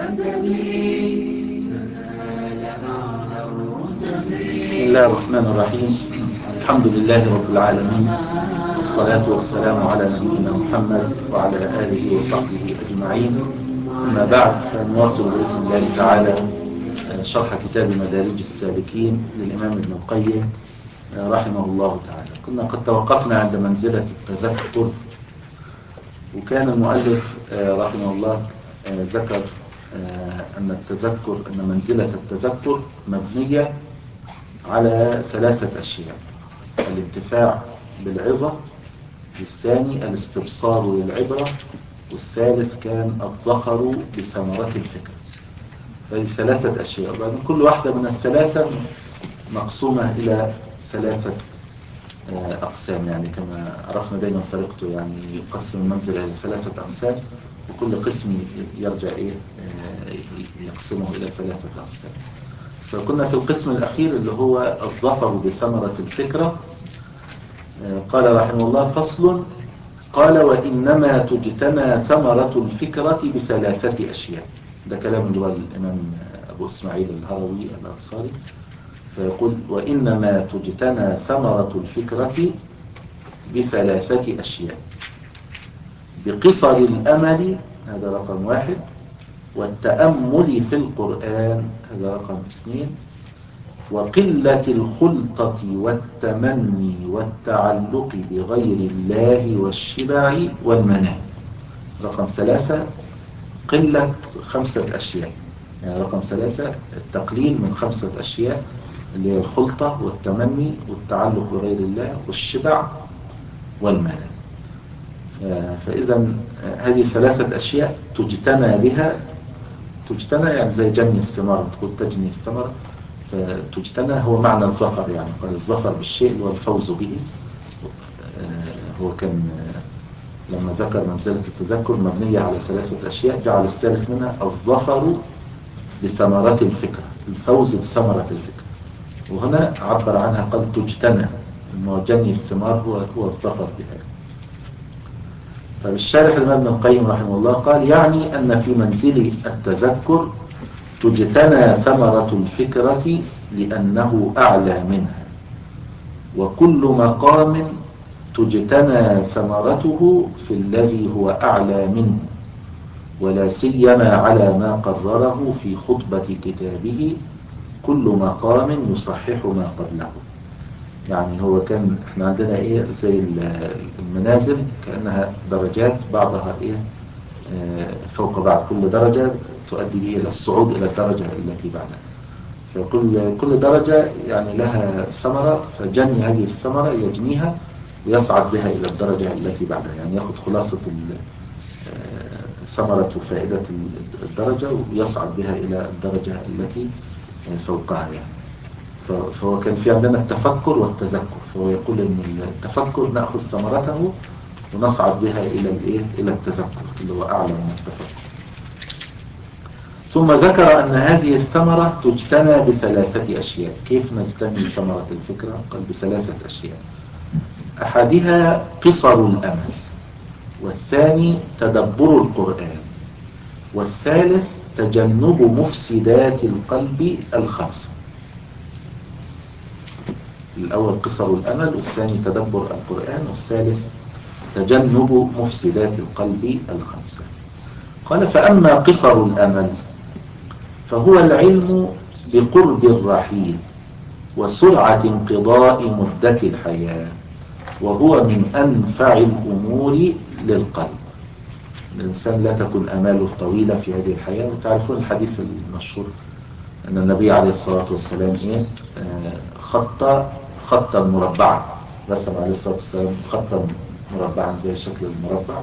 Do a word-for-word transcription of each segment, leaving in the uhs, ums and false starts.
بسم الله الرحمن الرحيم. الحمد لله رب العالمين، والصلاة والسلام على نبينا محمد وعلى آله وصحبه أجمعين. أما بعد، فنواصل بإذن الله تعالى شرح كتاب مدارج السالكين للإمام ابن القيم رحمه الله تعالى. كنا قد توقفنا عند منزلة التذكر، وكان المؤلف رحمه الله ذكر أن التذكر أن منزلة التذكر مبنية على ثلاثة أشياء: الانتفاع بالعظة، والثاني الاستبصار للعبرة، والثالث كان الظفر بثمرة الفكر. فهذه ثلاثة أشياء، وبعدين كل واحدة من الثلاثة مقسومة إلى ثلاثة أقسام، يعني كما عرفنا دائما طريقته، يعني يقسم المنزل إلى ثلاثة أقسام، وكل قسم يرجع إيه يقسمه إلى ثلاثة أقسام. فكنا في القسم الأخير اللي هو الظفر بثمرة الفكرة. قال رحمه الله: فصل. قال: وإنما تجتنى ثمرة الفكرة بثلاثة أشياء. ده كلام اللي هو الإمام أبو إسماعيل الهروي الأنصاري. فيقول: وإنما تجتنى ثمرة الفكرة بثلاثة أشياء: بقصر الأمل، هذا رقم واحد، والتأمل في القرآن، هذا رقم اثنين، وقلة الخلطة والتمني والتعلق بغير الله والشبع والمنام، رقم ثلاثة. قلة خمسة أشياء، يعني رقم ثلاثة التقليل من خمسة أشياء، اللي هي الخلطة والتمني والتعلق بغير الله والشبع والمنام. فإذا هذه ثلاثة أشياء تجتنى بها. تجتنى يعني زي جني الثمار، تقول تجني الثمر، فتجتنى هو معنى الظفر، يعني قال الظفر بالشيء اللي هو الفوز به. هو كان لما ذكر منزلة التذكر مبنية على ثلاثة أشياء، جعل الثالث منها الظفر بثمرات الفكرة، الفوز بثمرة الفكرة، وهنا عبر عنها قال تجتنى، إنه جني الثمار هو هو الظفر بها. فالشارح الإمام ابن القيم رحمه الله قال: يعني أن في منزل التذكر تجتنى ثمرة الفكرة لأنه أعلى منها، وكل مقام تجتنى ثمرته في الذي هو أعلى منه، ولا سيما على ما قرره في خطبة كتابه: كل مقام يصحح ما قبله. يعني هو كان احنا عندنا ايه زي المنازل كأنها درجات، بعضها ايه فوق بعض، كل درجة تؤدي به الى الصعود الى الدرجة التي بعدها. فكل كل درجة يعني لها ثمرة، فجني هذه الثمرة يجنيها ويصعد بها الى الدرجة التي بعدها، يعني ياخذ خلاصة ثمرة وفائدة الدرجة ويصعد بها الى الدرجة التي فوقها يعني. فهو كان في عندنا التفكر والتذكر، فهو يقول ان التفكر نأخذ ثمرته ونصعد بها الى الايه الى التذكر اللي هو اعلى من التفكر. ثم ذكر ان هذه الثمرة تجتنى بثلاثة اشياء. كيف نجتني ثمرة الفكرة؟ قال بثلاثة اشياء: احدها قصر الامل، والثاني تدبر القرآن، والثالث تجنب مفسدات القلب الخمسة. الأول قصر الأمل، والثاني تدبر القرآن، والثالث تجنب مفسدات القلب الخمسة. قال: فأما قصر الأمل فهو العلم بقرب الرحيل وسرعة انقضاء مدة الحياة، وهو من أنفع الأمور للقلب. الإنسان لا تكون أماله طويلة في هذه الحياة. وتعرفون الحديث المشهور أن النبي عليه الصلاة والسلام إيه خط خطا مربعا، رسم عليه الصلاة والسلام خطا مربعا زي شكل المربع،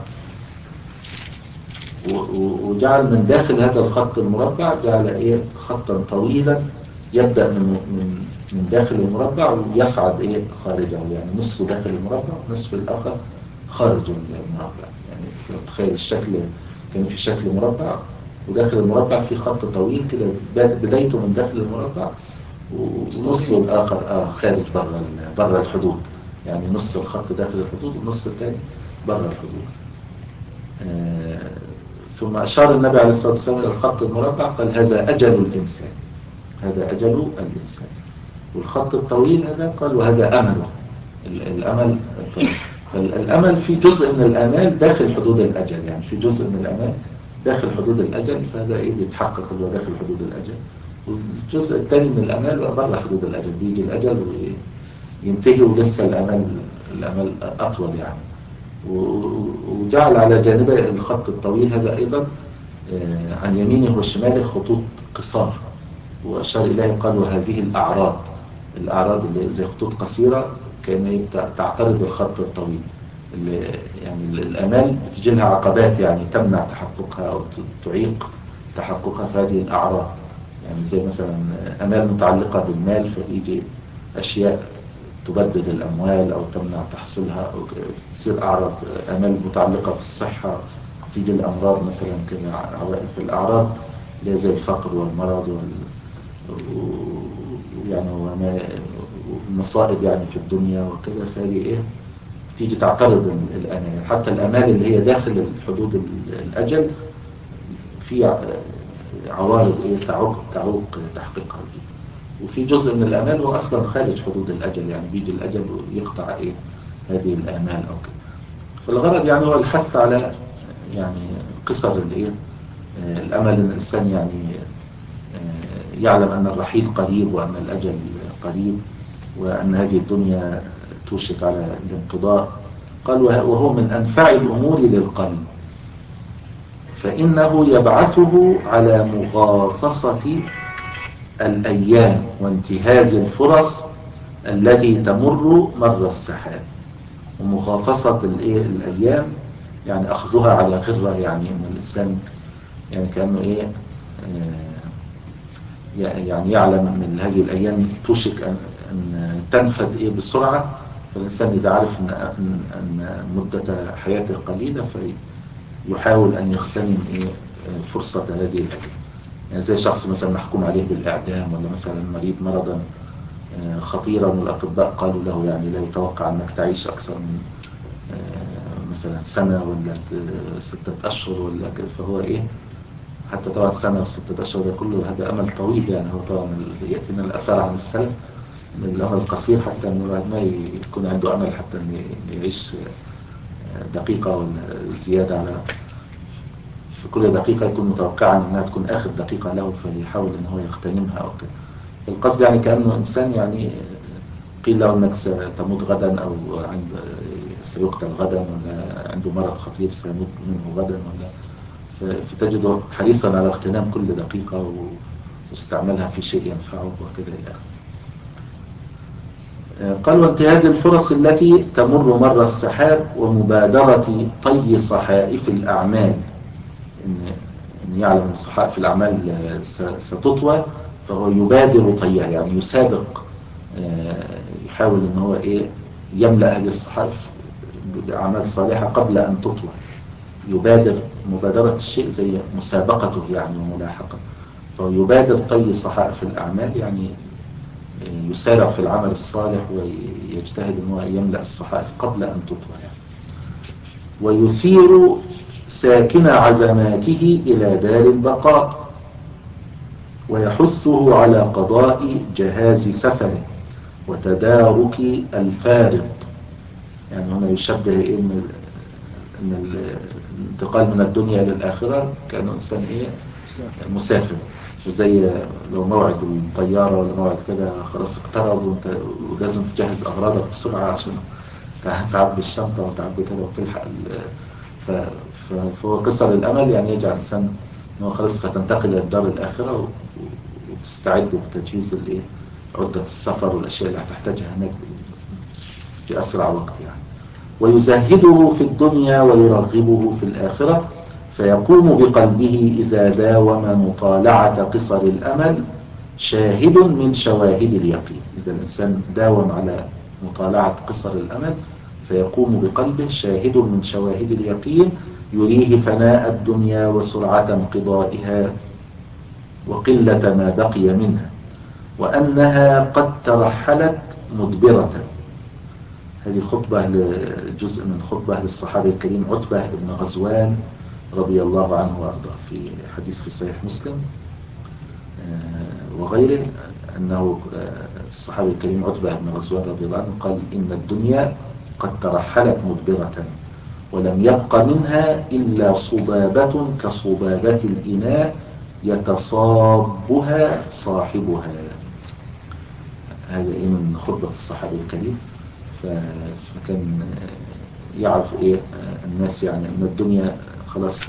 وجعل من داخل هذا الخط المربع جعل ايه خطا طويلا يبدأ من من من داخل المربع ويصعد ايه خارجه، يعني نصه داخل المربع ونصف الاخر خارج المربع. يعني تخيل الشكل كان في شكل مربع، وداخل المربع في خط طويل كده بدايته من داخل المربع، ونصه الآخر آه خارج برا برا الحدود، يعني نص الخط داخل الحدود والنص الثاني برا الحدود. آه ثم أشار النبي عليه الصلاة والسلام إلى الخط المربع، قال هذا أجل الإنسان، هذا أجل الإنسان. والخط الطويل هذا قال وهذا أمله، الأمل الطويل. فالأمل في جزء من الآمال داخل حدود الأجل، يعني في جزء من الآمال داخل حدود الأجل، فهذا إيه بيتحقق اللي هو داخل حدود الأجل. والجزء الثاني من الآمال بره حدود الأجل، بيجي الأجل وينتهي ولسه الأمل الأمل أطول يعني. وجعل على جانبي الخط الطويل هذا أيضا عن يمينه وشماله خطوط قصار، وأشار إليه قال وهذه الأعراض، الأعراض اللي زي خطوط قصيرة كأنها تعترض الخط الطويل، اللي يعني الآمال بتجي لها عقبات يعني تمنع تحققها أو تعيق تحققها في هذه الأعراض. يعني زي مثلا آمال متعلقة بالمال، فيجي أشياء تبدد الأموال أو تمنع تحصيلها، أو تصير أعراض. آمال متعلقة بالصحة تيجي الأمراض مثلا كذا عوائق في الأعراض اللي زي الفقر والمرض وال يعني والمصائب يعني في الدنيا وكذا، فهذه إيه تيجي تعترض الآمال. حتى الآمال اللي هي داخل حدود الأجل في عوارض إيه تعوق تعوق تحقيقها فيه. وفي جزء من الآمال هو أصلا خارج حدود الأجل، يعني بيجي الأجل ويقطع إيه هذه الآمال أو كده. فالغرض يعني هو الحث على يعني قصر الإيه الأمل، إن الإنسان يعني يعلم أن الرحيل قريب وأن الأجل قريب وأن هذه الدنيا توشك على الانقضاء. قال وهو من أنفع الأمور للقلب، فإنه يبعثه على مغافصة الأيام وانتهاز الفرص التي تمر مر السحاب. ومغافصة الأيام يعني أخذها على غرة، يعني أن الإنسان يعني كأنه إيه يعني يعلم أن هذه الأيام توشك أن, أن تنفد إيه بسرعة. فالإنسان إذا عرف أن, أن مدة حياته قليلة فيحاول أن يغتنم إيه فرصة هذه الأيام. يعني زي شخص مثلا محكوم عليه بالإعدام، ولا مثلا مريض مرضا خطيرا والأطباء قالوا له يعني لا يتوقع أنك تعيش أكثر من مثلا سنة ولا ستة أشهر ولا كده، فهو إيه حتى طبعا سنة وستة أشهر ده كله هذا أمل طويل. يعني هو طبعا يأتينا الأثار عن السلف من الأمل القصير، حتى أنه الواحد ما يكون عنده أمل حتى أن يعيش دقيقة ولا زيادة على في كل دقيقة يكون متوقعا أنها تكون آخر دقيقة له، فيحاول أن هو يغتنمها أو كده. القصد يعني كأنه إنسان يعني قيل له أنك ستموت غدا أو عند سيقتل غدا، ولا عنده مرض خطير سيموت منه غدا، ولا فتجده حريصا على اغتنام كل دقيقة واستعملها في شيء ينفعه وكذا إلى آخره. قال وانتهاز الفرص التي تمر مر السحاب ومبادرة طي صحائف الأعمال، إن إن يعلم أن صحائف الأعمال ستطوى فهو يبادر طيها، يعني يسابق يحاول أن هو إيه يملأ هذه الصحائف بأعمال صالحة قبل أن تطوى. يبادر مبادرة الشيء زي مسابقته يعني وملاحقة، فهو يبادر طي صحائف الأعمال، يعني يسارع في العمل الصالح ويجتهد أن هو يملأ الصحائف قبل أن تطوى يعني. ويثير ساكن عزماته إلى دار البقاء ويحثه على قضاء جهاز سفره وتدارك الفارط. يعني هنا يشبه إيه إن الانتقال من الدنيا إلى الآخرة كأنه إنسان إيه مسافر، زي لو موعد الطيارة ولا موعد كده خلاص اقترب ولازم تجهز أغراضك بسرعة عشان تعبي الشنطة وتعبي كده وتلحق. فهو قصر الأمل يعني يجعل الإنسان إنه خلاص ستنتقل إلى الدار الآخرة وتستعد بتجهيز الإيه عدة السفر والأشياء اللي هتحتاجها هناك في أسرع وقت يعني. ويزهده في الدنيا ويرغبه في الآخرة، فيقوم بقلبه إذا داوم مطالعة قصر الأمل شاهد من شواهد اليقين. إذا الإنسان داوم على مطالعة قصر الأمل فيقوم بقلبه شاهد من شواهد اليقين يريه فناء الدنيا وسرعة انقضائها وقلة ما بقي منها، وأنها قد ترحلت مدبرة. هذه خطبة لجزء من خطبة للصحابي الكريم عتبة بن غزوان رضي الله عنه وأرضاه في حديث في صحيح مسلم وغيره أنه الصحابي الكريم عتبة بن غزوان رضي الله عنه قال إن الدنيا قد ترحلت مدبرة ولم يبق منها إلا صبابة كصبابة الإناء يتصابها صاحبها. هذا إيه من خطبة الصحابي الكريم. فكان يعرف إيه الناس يعني أن الدنيا خلاص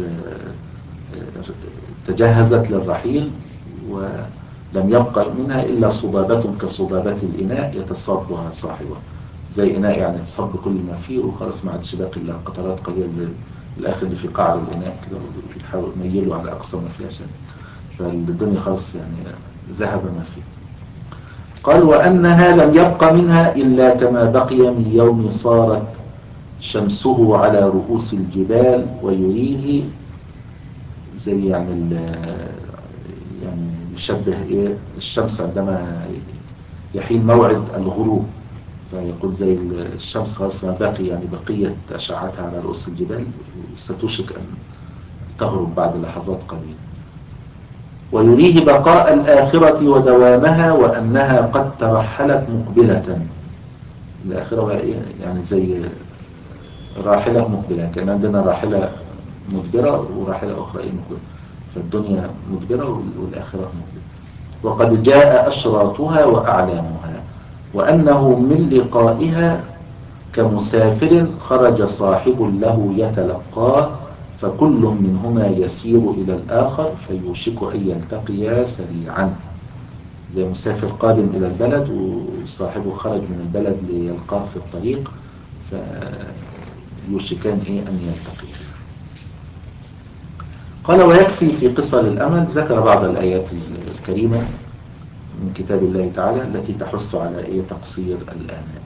تجهزت للرحيل ولم يبقى منها إلا صبابة كصبابة الإناء يتصبها صاحبها. زي إناء يعني تصب كل ما فيه وخلاص ما عادش باقي إلا قطرات قليلة الآخر اللي في قاع الإناء كده ويحاول يميله على أقصى ما فيه عشان فالدنيا خلاص يعني ذهب ما فيه. قال وأنها لم يبق منها إلا كما بقي من يوم صارت شمسه على رؤوس الجبال ويريه زي يعني يعني يشبه إيه الشمس عندما يحين موعد الغروب فيقول زي الشمس خلاص باقي يعني بقية أشعتها على رؤوس الجبال ستوشك أن تغرب بعد لحظات قليلة. ويريه بقاء الآخرة ودوامها وأنها قد ترحلت مقبلة. الآخرة يعني زي راحلة مقبلة كان عندنا راحلة مدبرة وراحلة أخرى مقبلة فالدنيا مدبرة والآخرة مقبلة. وقد جاء أشراطها وأعلامها وأنه من لقائها كمسافر خرج صاحب له يتلقاه فكل منهما يسير إلى الآخر فيوشك أن يلتقيا سريعا. زي مسافر قادم إلى البلد وصاحبه خرج من البلد ليلقاه في الطريق فيوشكان إيه أن يلتقيا. قال ويكفي في قصر الأمل ذكر بعض الآيات الكريمة من كتاب الله تعالى التي تحث على إيه تقصير الآمال.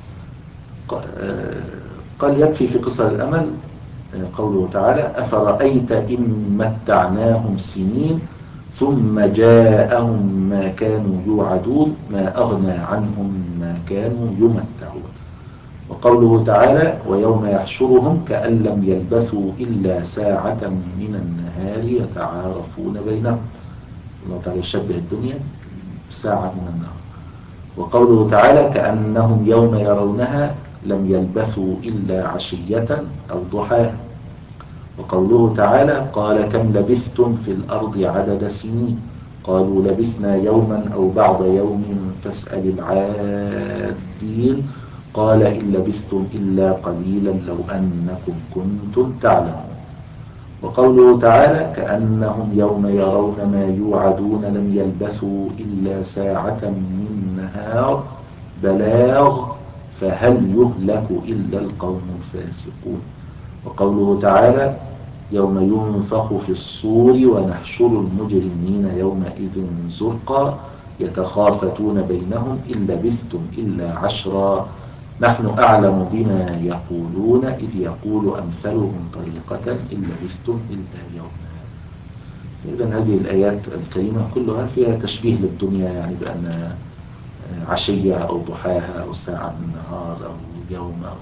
قال يكفي في قصر الأمل قوله تعالى أفرأيت إن متعناهم سنين ثم جاءهم ما كانوا يوعدون ما أغنى عنهم ما كانوا يمتعون. وقوله تعالى ويوم يحشرهم كأن لم يلبثوا إلا ساعة من النهار يتعارفون بينهم. الله تعالى يشبه الدنيا بساعة من النهار. وقوله تعالى كأنهم يوم يرونها لم يلبثوا إلا عشية أو ضحاها. وقوله تعالى قال كم لبثتم في الأرض عدد سنين قالوا لبثنا يوما أو بعض يوم فاسأل العادين قال إن لبثتم إلا قليلا لو أنكم كنتم تعلمون. وقوله تعالى كأنهم يوم يرون ما يوعدون لم يلبثوا إلا ساعة من نهار بلاغ فهل يهلك إلا القوم الفاسقون. وقوله تعالى يوم ينفخ في الصور ونحشر المجرمين يومئذ زرقا يتخافتون بينهم إن لبثتم إلا عشرا نحن أعلم بما يقولون إذ يقول أمثلهم طريقة إن لبثتم إلا يوما. إذن هذه الآيات الكريمة كلها فيها تشبيه للدنيا يعني بأن عشية أو ضحاها أو ساعة من النهار أو يوم أو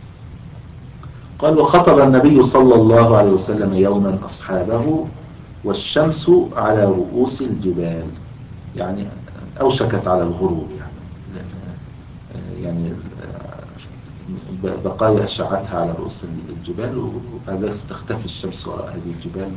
قال وخطب النبي صلى الله عليه وسلم يوما أصحابه والشمس على رؤوس الجبال يعني أوشكت على الغروب يعني يعني بقايا أشعتها على رؤوس الجبال وبعد ذلك تختفي الشمس وراء هذه الجبال.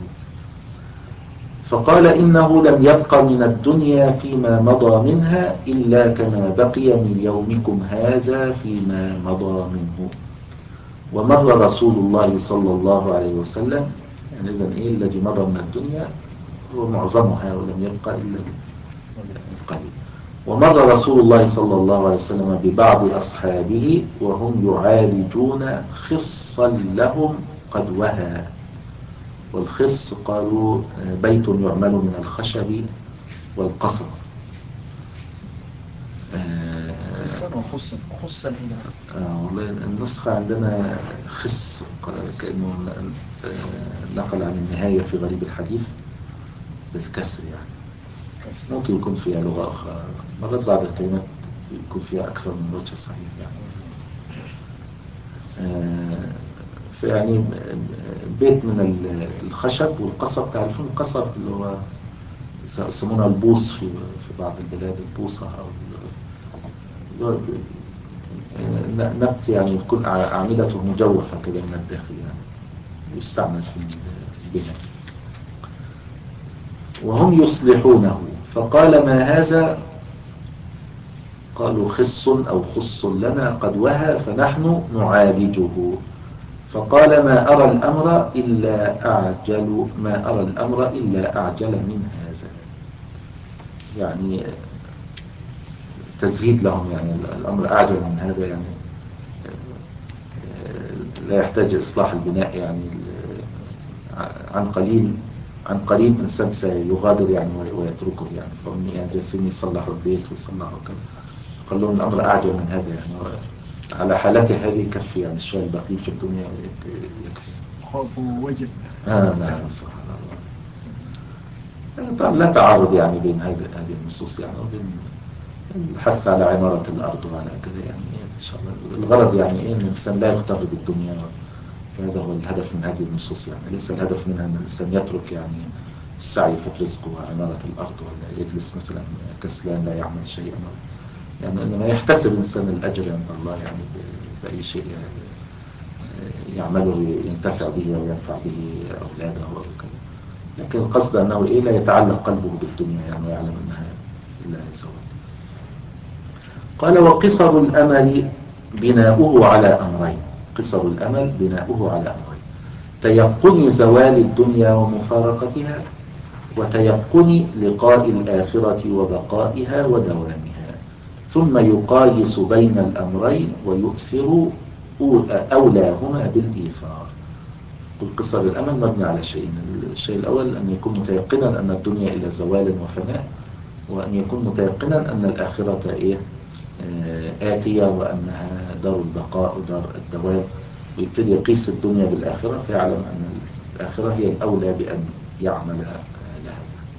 فقال إنه لم يبق من الدنيا فيما مضى منها إلا كما بقي من يومكم هذا فيما مضى منه. ومر رسول الله صلى الله عليه وسلم يعني إذن إيه الذي مضى من الدنيا هو معظمها ولم يبقى إلا القليل. ومر رسول الله صلى الله عليه وسلم ببعض أصحابه وهم يعالجون خصا لهم قد وهى. والخص قالوا بيت يعمل من الخشب والقصب. خصا وخصا خصا هنا آه والله النسخة عندنا خص كأنه نقل عن النهاية في غريب الحديث بالكسر يعني ممكن يكون فيها لغة أخرى مرات بعض الكلمات يكون فيها أكثر من وجه صحيح يعني. آه يعني بيت من الخشب والقصب. تعرفون القصب اللي هو يسمونه البوص في في بعض البلاد، البوصة أو نبت يعني يكون أعمدته مجوفة كده من الداخل، يعني يستعمل في البناء. وهم يصلحونه، فقال ما هذا؟ قالوا خص أو خص لنا قد وهى فنحن نعالجه. فقال ما أرى الأمر إلا أعجل ما أرى الأمر إلا أعجل من هذا، يعني تزهيد لهم، يعني الأمر أعجل من هذا، يعني لا يحتاج إصلاح البناء، يعني عن قليل عن قريب إنسان سيغادر يعني ويتركه، يعني فهم يعني جالسين يصلحوا البيت ويصلحوا كذا. قال لهم الأمر أعجل من هذا، يعني على حالته هذه يكفي، يعني الشيء البقي في الدنيا يكفي. خوف ووجل. آه نعم سبحان الله. طبعا لا تعارض يعني بين هذه هذه النصوص، يعني وبين الحث على عمارة الأرض وعلى كذا، يعني إن شاء الله الغرض يعني إيه، إن الإنسان لا يغتر بالدنيا، فهذا هو الهدف من هذه النصوص. يعني ليس الهدف منها أن الإنسان يترك يعني السعي في الرزق وعمارة الأرض، ولا يجلس مثلا كسلان لا يعمل شيئا، يعني إنما يحتسب الإنسان الأجر عند الله يعني بأي شيء يعني يعمله ينتفع به وينفع به أولاده أو كذا. لكن القصد أنه إيه، لا يتعلق قلبه بالدنيا، يعني ويعلم أنها لا يزول. قال وقصر الأمل بناؤه على أمرين. قصر الأمل بناؤه على أمرين: تيقن زوال الدنيا ومفارقتها، وتيقن لقاء الآخرة وبقائها ودوامها، ثم يقايس بين الأمرين ويؤثر أولاهما بالإيثار. قل قصر الأمل مبني على شيئين: الشيء الأول أن يكون متيقنا أن الدنيا إلى زوال وفناء، وأن يكون متيقنا أن الآخرة إيه آتية، وأنها دار البقاء ودار الدوام، ويبتدي يقيس الدنيا بالآخرة فيعلم أن الآخرة هي الأولى بأن يعمل لها.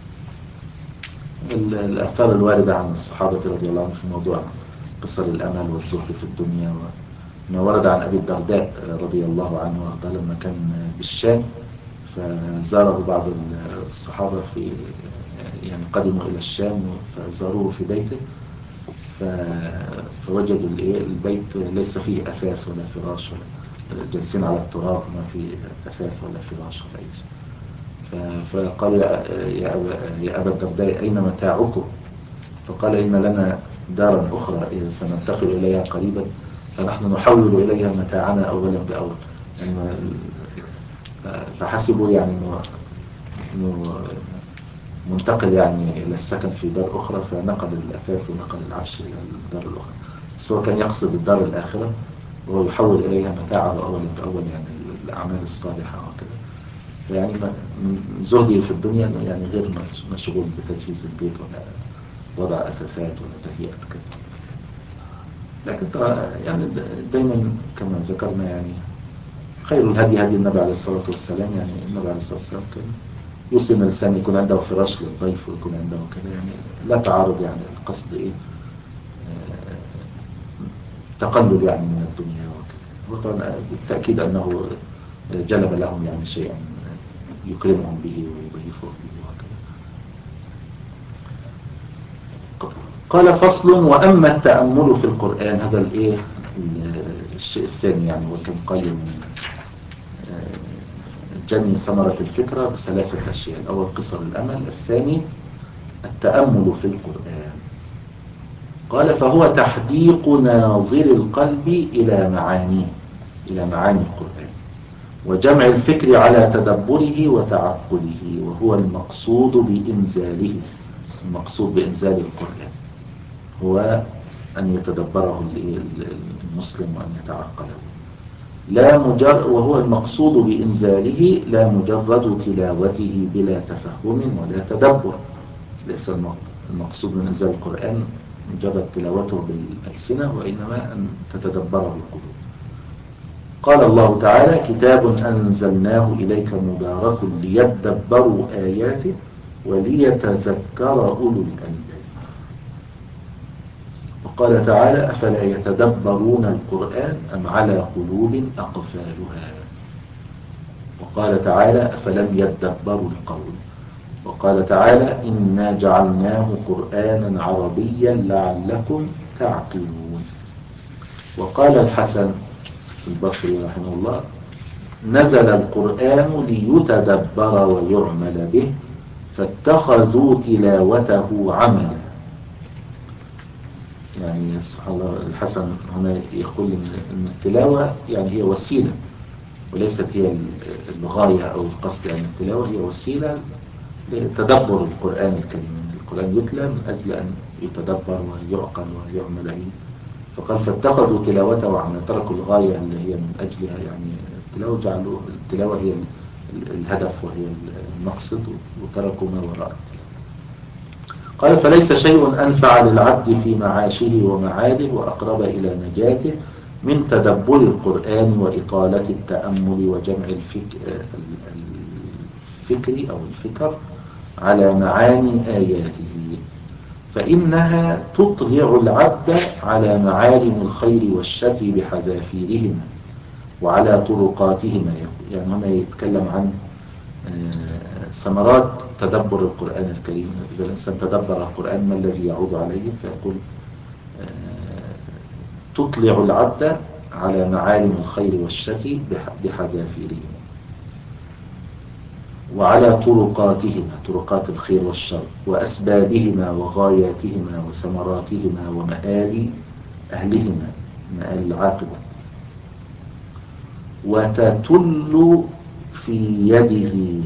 الآثار الواردة عن الصحابة رضي الله عنهم في موضوع قصر الأمل والزهد في الدنيا، وما ورد عن أبي الدرداء رضي الله عنه وارضاه لما كان بالشام، فزاره بعض الصحابة في يعني قدموا إلى الشام فزاروه في بيته، فوجدوا البيت ليس فيه أساس ولا فراش، ولا جالسين على التراب، ما فيه أساس ولا فراش ولا أي شيء. فقالوا يا أبا, يا أبا الدرداء أين متاعكم؟ فقال إن لنا دارا أخرى إذا سننتقل إليها قريبا، فنحن نحول إليها متاعنا أولا بأول. يعني فحسبوا يعني أنه منتقل يعني إلى السكن في دار أخرى، فنقل الأثاث ونقل العرش إلى الدار الأخرى، بس هو كان يقصد الدار الآخرة، وهو يحول إليها متاعه أولا بأول، يعني الأعمال الصالحة وكذا. يعني من زهدي في الدنيا أنه يعني غير مشغول بتجهيز البيت ولا وضع أساسات ولا تهيئة كذا. لكن يعني دايما كما ذكرنا يعني خير الهدي هدي النبي عليه الصلاة والسلام. يعني النبي عليه الصلاة والسلام كان يوصي ان الانسان يكون عنده فراش للضيف ويكون عنده كذا، يعني لا تعارض، يعني القصد ايه آه تقلل يعني من الدنيا وكذا. وطبعا بالتأكيد انه جلب لهم يعني شيئا يكرمهم به ويضيفهم به وكذا. قال فصل: واما التأمل في القرآن، هذا الايه الشيء الثاني، يعني وكان قال من جني ثمرة الفكرة بثلاثة أشياء: الأول قصر الأمل، الثاني التأمل في القرآن. قال فهو تحديق ناظر القلب إلى معانيه إلى معاني القرآن، وجمع الفكر على تدبره وتعقله، وهو المقصود بإنزاله. المقصود بإنزال القرآن هو أن يتدبره المسلم وأن يتعقله، لا مجرد وهو المقصود بإنزاله لا مجرد تلاوته بلا تفهم ولا تدبر. ليس المقصود من إنزال القرآن مجرد تلاوته بالألسنة، وإنما أن تتدبره القلوب. قال الله تعالى: كتاب أنزلناه إليك مبارك ليدبروا آياته وليتذكر أولو الألباب. وقال تعالى: أفلا يتدبرون القرآن أم على قلوب أقفالها. وقال تعالى أفلم يدبروا القول. وقال تعالى إنا جعلناه قرآنا عربيا لعلكم تعقلون. وقال الحسن البصري رحمه الله نزل القرآن ليتدبر ويعمل به فاتخذوا تلاوته عملا. يعني سبحان الله الحسن هنا يقول إن التلاوة يعني هي وسيلة وليست هي الغاية أو القصد. يعني التلاوة هي وسيلة لتدبر القرآن الكريم. القرآن يتلى من أجل أن يتدبر ويعقل ويعمل به. فقال فاتخذوا تلاوته عملا، تركوا الغاية اللي هي من أجلها يعني التلاوة، جعلوا التلاوة هي الهدف وهي المقصد وتركوا ما وراءه. قال فليس شيء أنفع للعبد في معاشه ومعاده وأقرب إلى نجاته من تدبر القرآن وإطالة التأمل وجمع الفكر, الفكر أو الفكر على معاني آياته، فإنها تطلع العبد على معالم الخير والشر بحذافيرهما وعلى طرقاتهما. يعني هنا يتكلم عن ثمرات تدبر القرآن الكريم. إذا الإنسان تدبر القرآن ما الذي يعود عليه؟ فيقول تطلع العبد على معالم الخير والشر بحذافيرهما وعلى طرقاتهما، طرقات الخير والشر، وأسبابهما وغاياتهما وثمراتهما ومآل أهلهما، مآل العاقبة. وتتل في يده،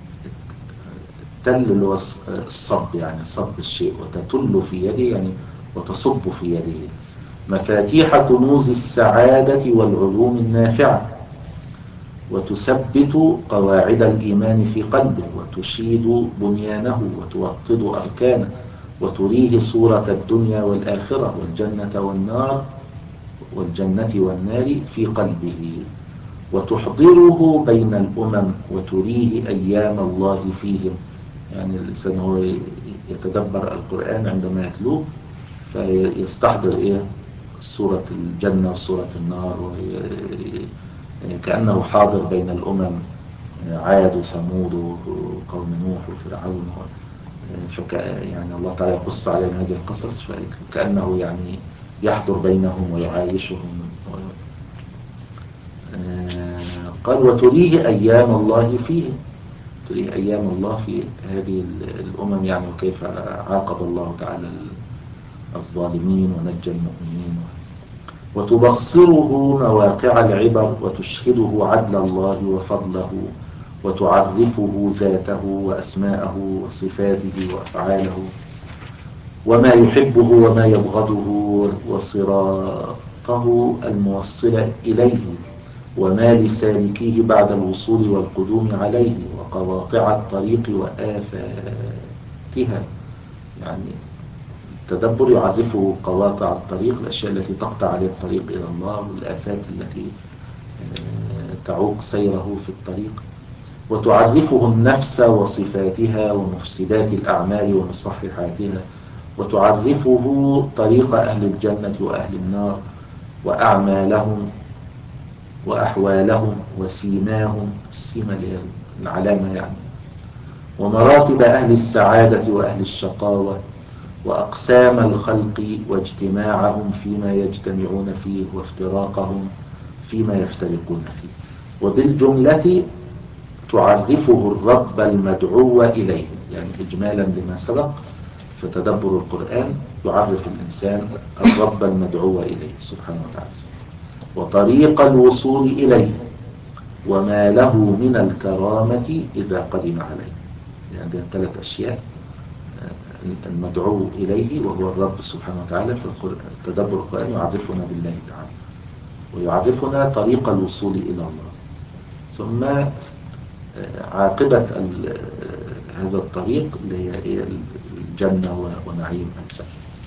تل الصب يعني صب الشيء، وتتل في يده يعني وتصب في يده مفاتيح كنوز السعادة والعلوم النافعة، وتثبت قواعد الإيمان في قلبه وتشيد بنيانه وتوطد أركانه وتريه صورة الدنيا والآخرة والجنة والنار والجنة والنار في قلبه، وتحضره بين الأمم وتريه أيام الله فيهم. يعني الإنسان هو يتدبر القرآن عندما يتلوه فيستحضر إيه؟ صورة الجنة وصورة النار، كأنه حاضر بين الأمم، عاد وثمود وقوم نوح وفرعون، فك يعني الله تعالى يقص عليهم هذه القصص فكأنه يعني يحضر بينهم ويعايشهم. قال وتريه أيام الله فيهم، تريه أيام الله في هذه الأمم يعني وكيف عاقب الله تعالى الظالمين ونجى المؤمنين، وتبصره مواقع العبر وتشهده عدل الله وفضله وتعرفه ذاته وأسماءه وصفاته وأفعاله وما يحبه وما يبغضه وصراطه الموصل إليه وما لسالكيه بعد الوصول والقدوم عليه وقواطع الطريق وآفاتها. يعني التدبر يعرفه قواطع الطريق، الأشياء التي تقطع عليه الطريق إلى الله والآفات التي تعوق سيره في الطريق، وتعرفه النفس وصفاتها ومفسدات الأعمال ومصححاتها، وتعرفه طريق أهل الجنة وأهل النار وأعمالهم وأحوالهم وسيماهم، السيمة العلامة يعني، ومراتب أهل السعادة وأهل الشقاوة وأقسام الخلق واجتماعهم فيما يجتمعون فيه وافتراقهم فيما يفترقون فيه. وبالجملة تعرفه الرب المدعو إليه، يعني إجمالا لما سبق فتدبر القرآن يعرف الإنسان الرب المدعو إليه سبحانه وتعالى وطريق الوصول إليه وما له من الكرامة إذا قدم عليه. يعني ثلاث أشياء، المدعو إليه وهو الرب سبحانه وتعالى في تدبر القرآن يعرفنا بالله تعالى ويعرفنا طريق الوصول إلى الله، ثم عاقبة هذا الطريق اللي هي الجنة ونعيم الجنة.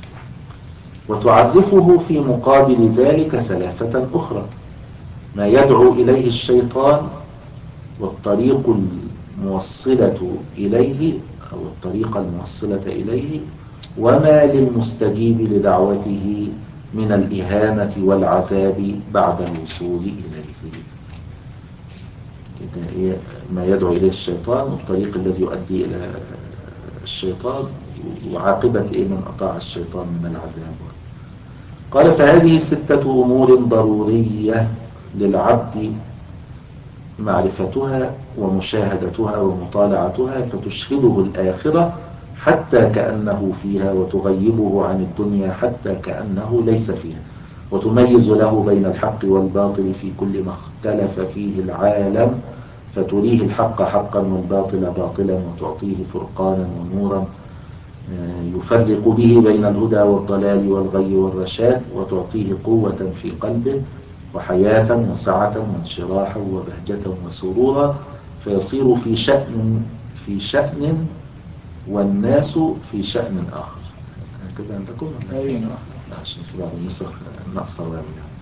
وتعرفه في مقابل ذلك ثلاثة أخرى: ما يدعو إليه الشيطان والطريق الموصلة إليه أو الطريقة الموصلة إليه، وما للمستجيب لدعوته من الإهانة والعذاب بعد الوصول إليه. إيه ما يدعو إليه الشيطان والطريق الذي يؤدي إلى الشيطان وعاقبة إيه من أطاع الشيطان من العذاب. قال فهذه ستة أمور ضرورية للعبد معرفتها ومشاهدتها ومطالعتها فتشهده الآخرة حتى كأنه فيها وتغيبه عن الدنيا حتى كأنه ليس فيها وتميز له بين الحق والباطل في كل ما اختلف فيه العالم فتريه الحق حقا والباطل باطلا وتعطيه فرقانا ونورا يفرق به بين الهدى والضلال والغي والرشاد وتعطيه قوة في قلبه وحياة وسعة وانشراحا وبهجة وسرورا فيصير في شأن في شأن والناس في شأن آخر. كده عندكم؟ لا عشان في بعض النسخ ناقصة واو يعني.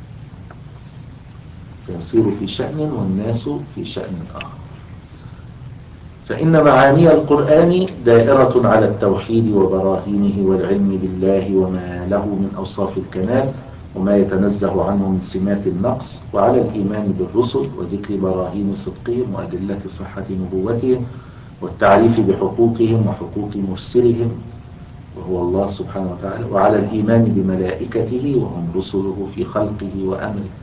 فيصير في شأن والناس في شأن آخر. فإن معاني القرآن دائرة على التوحيد وبراهينه والعلم بالله وما له من أوصاف الكمال وما يتنزه عنه من سمات النقص وعلى الإيمان بالرسل وذكر براهين صدقهم وأدلة صحة نبوتهم والتعريف بحقوقهم وحقوق مرسلهم وهو الله سبحانه وتعالى وعلى الإيمان بملائكته وهم رسله في خلقه وأمره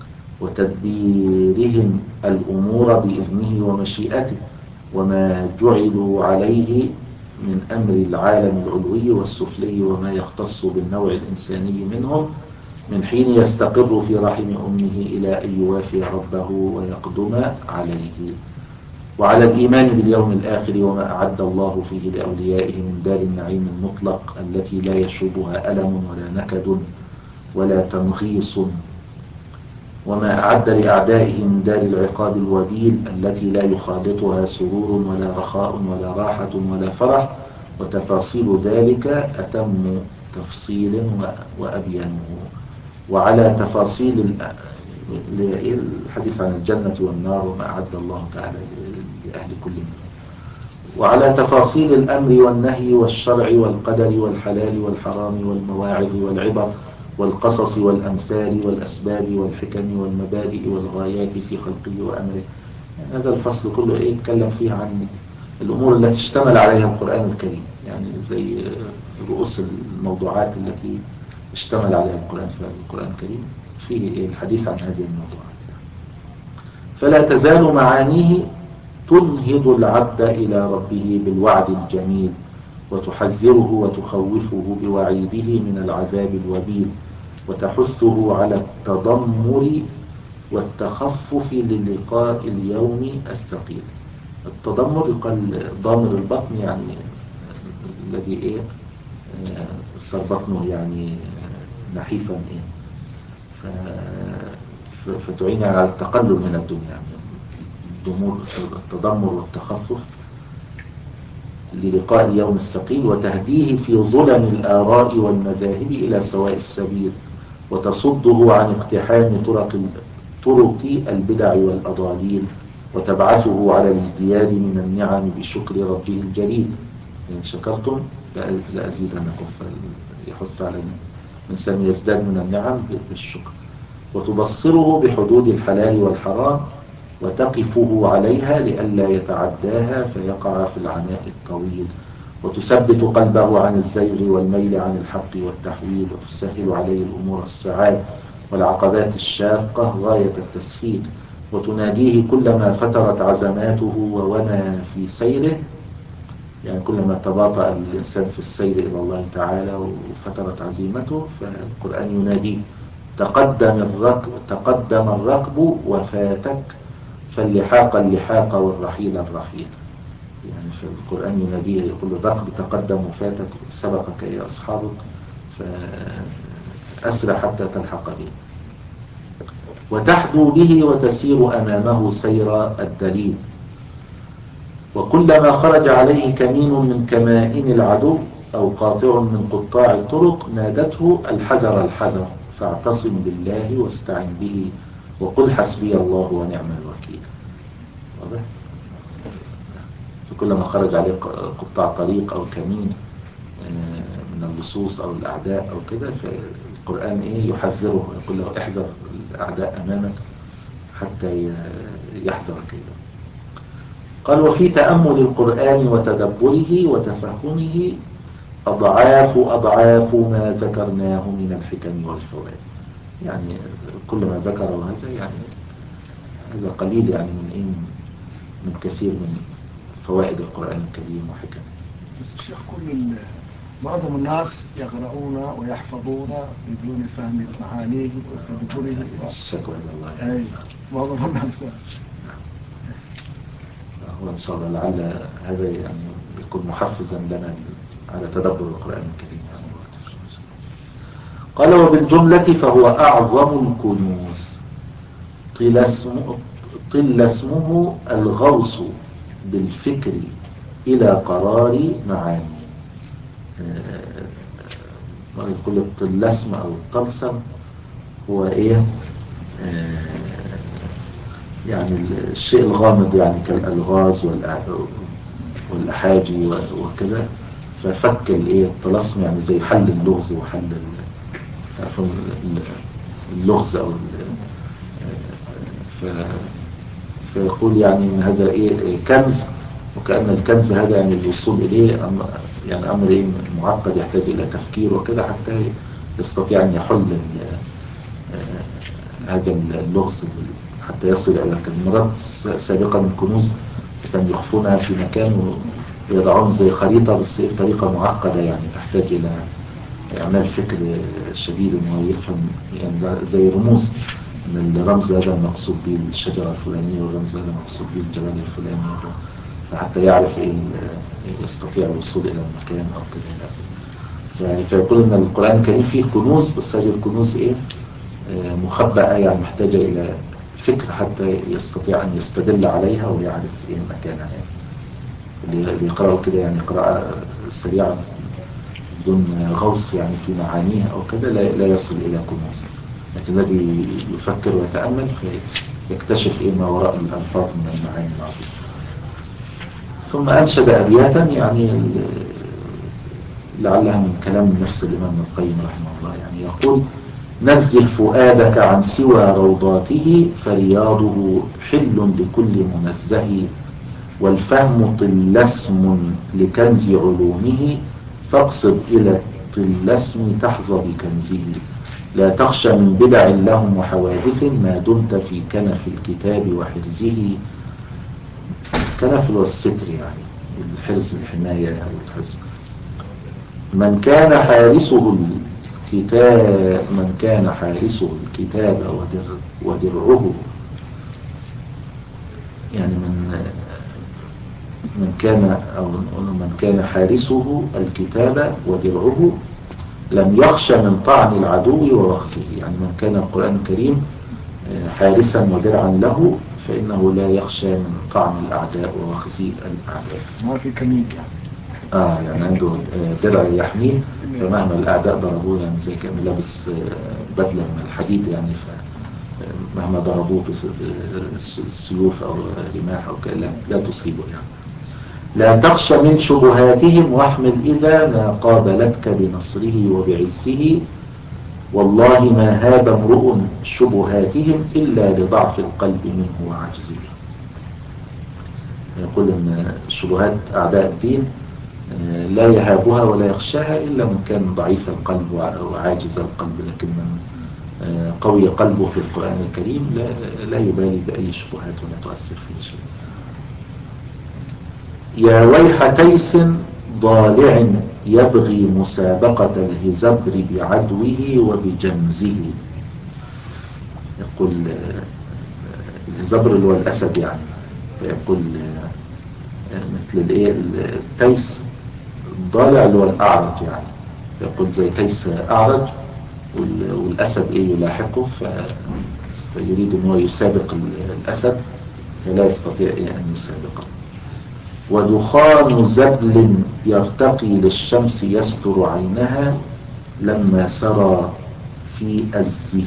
وتدبيرهم الأمور بإذنه ومشيئته وما جعلوا عليه من أمر العالم العلوي والسفلي وما يختص بالنوع الإنساني منهم من حين يستقر في رحم أمه إلى أن يوافي ربه ويقدم عليه وعلى الإيمان باليوم الآخر وما أعد الله فيه لأوليائه من دار النعيم المطلق التي لا يشوبها ألم ولا نكد ولا تنغيص وما أعد لأعدائه من دار العقاب الوبيل التي لا يخالطها سرور ولا رخاء ولا راحة ولا فرح وتفاصيل ذلك أتم تفصيل وأبينه وعلى تفاصيل الحديث عن الجنة والنار وما أعد الله تعالى لأهل كل منهم وعلى تفاصيل الأمر والنهي والشرع والقدر والحلال والحرام والمواعظ والعبر والقصص والأمثال والأسباب والحكم والمبادئ والغايات في خلقه وأمره. يعني هذا الفصل كله إيه يتكلم فيه عن الأمور التي اشتمل عليها القرآن الكريم يعني زي رؤوس الموضوعات التي اشتمل عليها القرآن في القرآن الكريم فيه إيه الحديث عن هذه الموضوعات. فلا تزال معانيه تنهض العبد إلى ربه بالوعد الجميل وتحذره وتخوفه بوعيده من العذاب الوبيل وتحثه على التضمر والتخفف للقاء اليوم الثقيل. التضمر يقال ضامر البطن يعني الذي ايه صار بطنه يعني نحيفا ايه فتعين على التقلل من الدنيا يعني التضمر والتخفف للقاء اليوم الثقيل وتهديه في ظلم الآراء والمذاهب إلى سواء السبيل وتصده عن اقتحام طرق طرق البدع والأضاليل وتبعثه على الازدياد من النعم بشكر ربه الجليل. إن شكرتم لأزيدنكم فيحث على الإنسان يزداد من النعم بالشكر وتبصره بحدود الحلال والحرام وتقفه عليها لئلا يتعداها فيقع في العناء الطويل وتثبت قلبه عن الزيغ والميل عن الحق والتحويل وتسهل عليه الأمور الصعاب والعقبات الشاقة غاية التسهيل وتناديه كلما فترت عزماته وونى في سيره يعني كلما تباطأ الإنسان في السير إلى الله تعالى وفترت عزيمته فالقرآن يناديه تقدم الركب, تقدم الركب وفاتك فاللحاق اللحاق والرحيل الرحيل. يعني في القرآن يناديه يقول الركب تقدم وفاتك سبقك يا أصحابك فأسرع حتى تلحق به وتحدو به وتسير أمامه سير الدليل وكلما خرج عليه كمين من كمائن العدو أو قاطع من قطاع الطرق نادته الحذر الحذر فاعتصم بالله واستعن به وقل حسبي الله ونعم الوكيل. واضح؟ فكلما خرج عليه قطاع طريق أو كمين من اللصوص أو الأعداء أو كده فالقرآن إيه يحذره يقول له احذر الأعداء أمامك حتى يحذر كده. قال وفي تأمل القرآن وتدبره وتفهمه أضعاف أضعاف ما ذكرناه من الحكم والفوائد. يعني كل ما ذكره هذا يعني هذا قليل يعني من إيه من كثير من فوائد القرآن الكريم وحكمه. بس الشيخ كل معظم الناس يقرؤون ويحفظون بدون فهم معانيه وتدبره. الشكوى إلى الله. أي معظم الناس. هو إن شاء الله لعل هذا يعني يكون محفزا لنا على تدبر القرآن الكريم. قال وبالجملة فهو أعظم الكنوز طل اسمه, طل اسمه الغوص بالفكر إلى قرار معاني. يقول الطلسم أو الطلسم هو إيه يعني الشيء الغامض يعني كالألغاز والأحاجي وكذا. ففك الايه الطلسم يعني زي حل اللغز وحل اللغز او فيقول يعني ان هذا ايه كنز، وكأن الكنز هذا يعني الوصول اليه يعني امر ايه معقد يحتاج الى تفكير وكذا حتى يستطيع ان يحل هذا اللغز حتى يصل الى مرات سابقا الكنوز مثلا يخفونها في مكان ويضعون زي خريطة بس بطريقة معقدة يعني تحتاج إلى إعمال فكر شديد إنه يفهم يعني زي رموز إن الرمز هذا المقصود به الشجرة الفلانية والرمز هذا المقصود به الجبل الفلاني فحتى يعرف إيه يستطيع الوصول إلى المكان أو كده يعني. فيقول إن القرآن الكريم فيه كنوز بس هذه الكنوز إيه مخبأة يعني محتاجة إلى فكر حتى يستطيع أن يستدل عليها ويعرف إيه مكانها يعني. اللي بيقرأوا كده يعني قراءة سريعة بدون غوص يعني في معانيها أو كده لا, لا يصل إلى كنوز. لكن الذي يفكر ويتأمل فيكتشف إيه ما وراء الألفاظ من المعاني العظيمة. ثم أنشد أبياتا يعني لعلها من كلام نفس الإمام ابن القيم رحمه الله يعني يقول نزه فؤادك عن سوى روضاته فرياضه حل لكل منزه والفهم طلسم لكنز علومه فاقصد إلى الطلسم تحظى بكنزه لا تخشى من بدع لهم وحوادث ما دمت في كنف الكتاب وحرزه. كنف والستر يعني الحرز الحماية أو الحرز. من كان حارسه الكتاب من كان حارسه الكتاب ودرعه يعني من من كان أو من كان حارسه الكتاب ودرعه لم يخشى من طعن العدو ووخزه. يعني من كان القرآن الكريم حارسا ودرعا له فإنه لا يخشى من طعن الأعداء ووخز الأعداء. ما في كمين يعني آه يعني عنده درع يحميه فمهما الأعداء ضربوه يعني زي كان لابس بدلة من الحديد يعني فمهما ضربوه بالسيوف أو رماح أو كلا لا تصيبه يعني. لا تخشى من شبهاتهم واحمل إذا ما قابلتك بنصره وبعزه والله ما هاب امرؤ شبهاتهم إلا لضعف القلب منه وعجزه. يقول أن شبهات أعداء الدين لا يهابها ولا يخشاها إلا من كان ضعيف القلب وعاجز القلب. لكن من قوي قلبه في القرآن الكريم لا, لا يبالي بأي شبهات ولا تؤثر فيه شيء. يا ويح تيس ضالع يبغي مسابقة الهزبر بعدوه وبجمزه. يقول الهزبر اللي هو الأسد يعني فيقول مثل الايه التيس الضالع اللي هو الأعرج يعني فيقول زي تيس أعرج والأسد ايه يلاحقه فيريد ان هو يسابق الأسد فلا يستطيع ان يسابقه. ودخان زبل يرتقي للشمس يستر عينها لما سرى في أزه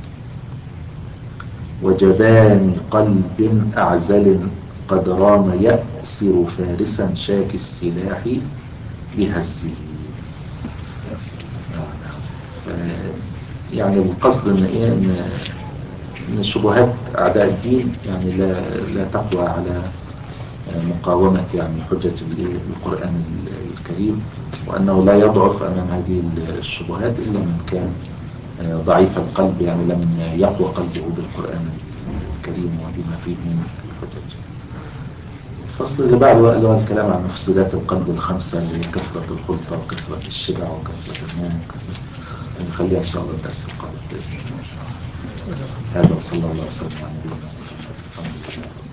وجبان قلب أعزل قد رام يأسر فارسا شاك السلاح بهزه. يعني القصد ان ايه ان شبهات اعداء الدين يعني لا لا تقوى على مقاومة يعني حجة القرآن الكريم، وأنه لا يضعف أمام هذه الشبهات إلا من كان ضعيف القلب، يعني لم يقوى قلبه بالقرآن الكريم وبما فيه من الحجج. الفصل اللي بعده اللي هو الكلام عن مفسدات القلب الخمسة، اللي هي كثرة الخلطة وكثرة الشبع وكثرة النوم وكثرة، نخليها إن شاء الله الدرس القادم. هذا وصلى الله وسلم على نبينا محمد. الحمد لله.